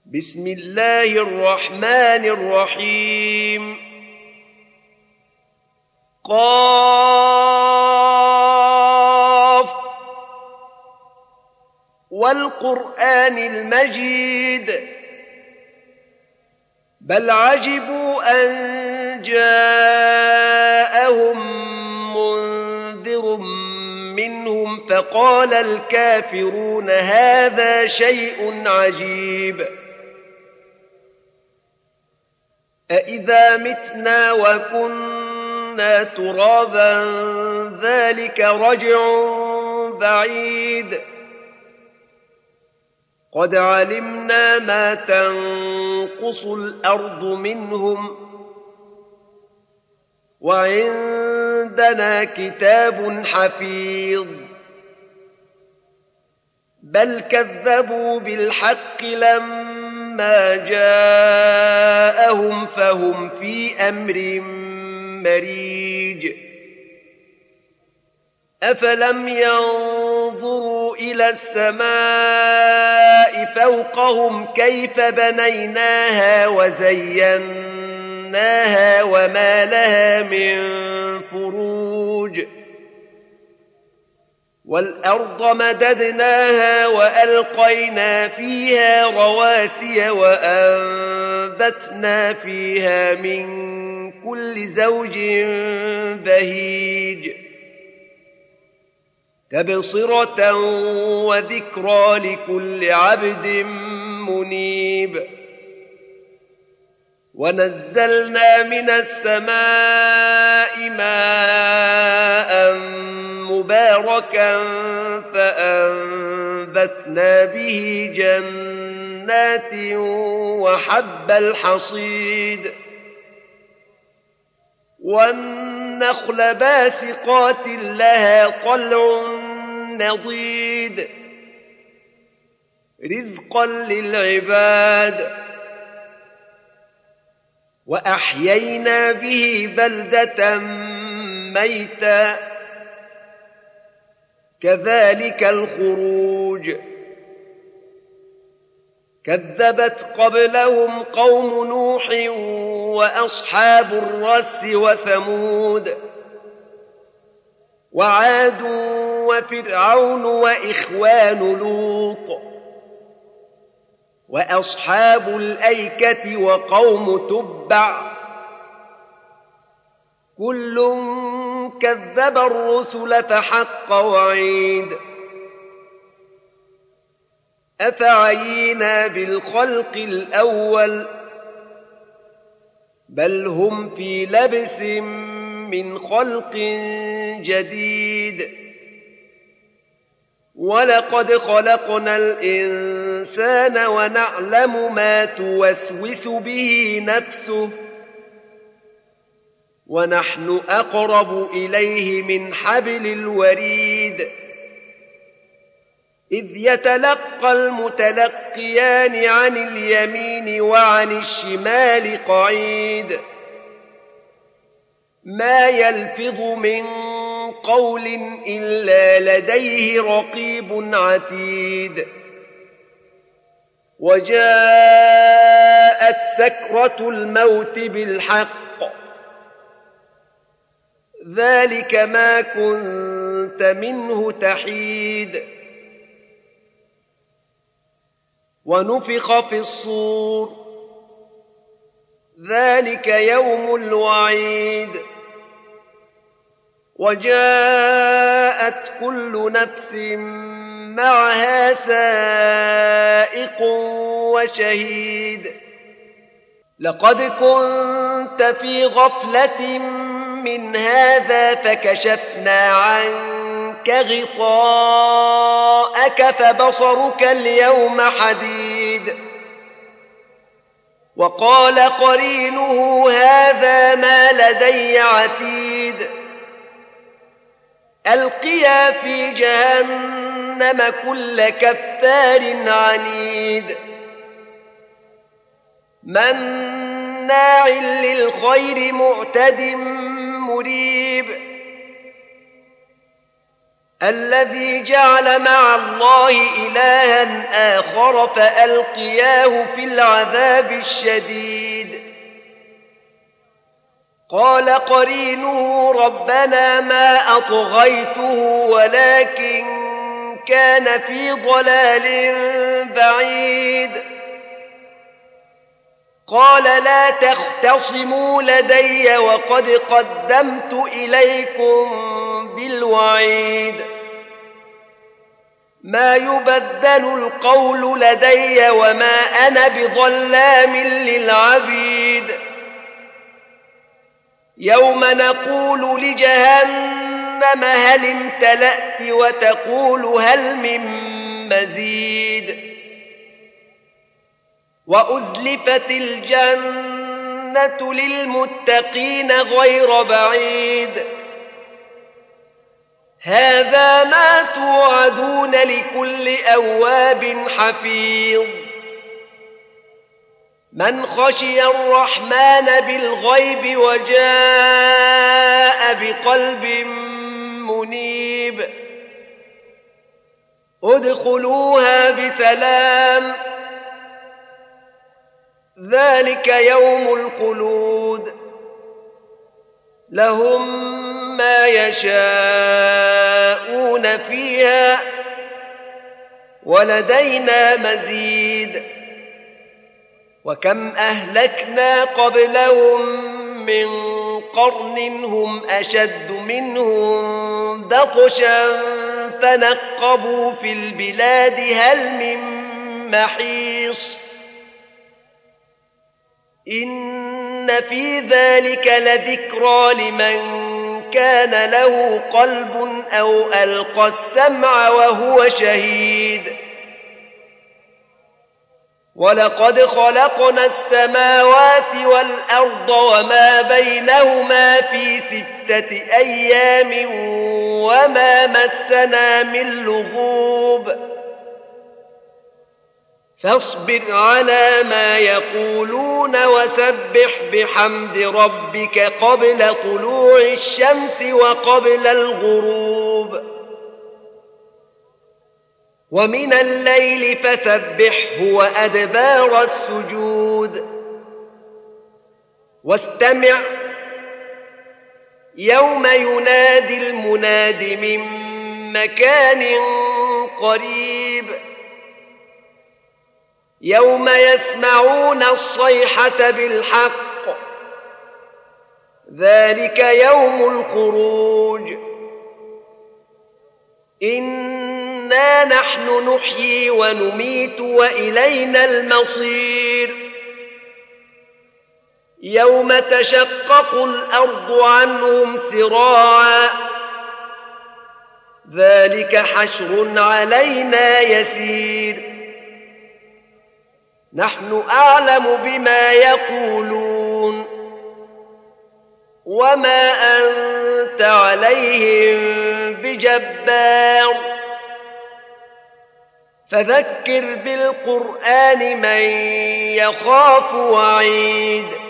بسم الله الرحمن الرحيم قاف والقرآن المجيد بل عجبوا أن جاءهم منذر منهم فقال الكافرون هذا شيء عجيب أإذا متنا وكنا ترابا ذلك رجع بعيد قد علمنا ما تنقص الأرض منهم وعندنا كتاب حفيظ بل كذبوا بالحق لما جاءهم فهم في أمر مريج أفلم ينظروا إلى السماء فوقهم كيف بنيناها وزيناها وما لها من فروج والأرض مددناها وألقينا فيها رواسي وأنبتنا فيها من كل زوج بهيج تبصرة وذكرى لكل عبد منيب ونزلنا من السماء ماء مباركا فأنبتنا به جنات وحب الحصيد والنخل باسقات لها طلع نضيد رزقا للعباد وأحيينا به بلدة ميتا كذلك الخروج كذبت قبلهم قوم نوح وأصحاب الرس وثمود وعاد وفرعون وإخوان لوط وأصحاب الأيكة وقوم تبع كل كذب الرسل فحق وعيد أفعينا بالخلق الأول بل هم في لبس من خلق جديد ولقد خلقنا الإنسان ونعلم ما توسوس به نفسه ونحن أقرب إليه من حبل الوريد إذ يتلقى المتلقيان عن اليمين وعن الشمال قعيد ما يلفظ من قول إلا لديه رقيب عتيد وجاءت سكرة الموت بالحق ذلك ما كنت منه تحيد ونفخ في الصور ذلك يوم الوعيد وجاءت كل نفس معها سائق وشهيد لقد كنت في غفلة من هذا فكشفنا عنك غطاءك فبصرك اليوم حديد وقال قرينه هذا ما لدي عتيد ألقيا في جهنم كل كفار عنيد مناع للخير معتد مريب الذي جعل مع الله إلها آخر فألقياه في العذاب الشديد. قال قرينه ربنا ما أطغيته ولكن كان في ضلال بعيد. قال لا تختصموا لدي وقد قدمت إليكم بالوعيد. ما يبدل القول لدي وما أنا بظلام للعبيد. يوم نقول لجهنم هل امتلأت وتقول هل من مزيد. وأزلفت الجنة للمتقين غير بعيد. هذا ما توعدون لكل أواب حفيظ. من خشي الرحمن بالغيب وجاء بقلب منيب. ادخلوها بسلام ذلك يوم الخلود. لهم ما يشاءون فيها ولدينا مزيد. وكم أهلكنا قبلهم من قرن هم أشد منهم بطشا فنقبوا في البلاد هل من محيص. إن في ذلك لذكرى لمن كان له قلب أو ألقى السمع وهو شهيد. ولقد خلقنا السماوات والأرض وما بينهما في 6 أيام وما مسنا من لغوب. فاصبر على ما يقولون وسبح بحمد ربك قبل طلوع الشمس وقبل الغروب. ومن الليل فسبحه وأدبار السجود. واستمع يوم ينادي المناد من مكان قريب. يوم يسمعون الصيحة بالحق ذلك يوم الخروج. إنا نحن نحيي ونميت وإلينا المصير. يوم تشقق الأرض عنهم سراعا ذلك حشر علينا يسير. نحن أعلم بما يقولون وما أنت عليهم بجبار. فذكر بالقرآن من يخاف وعيد.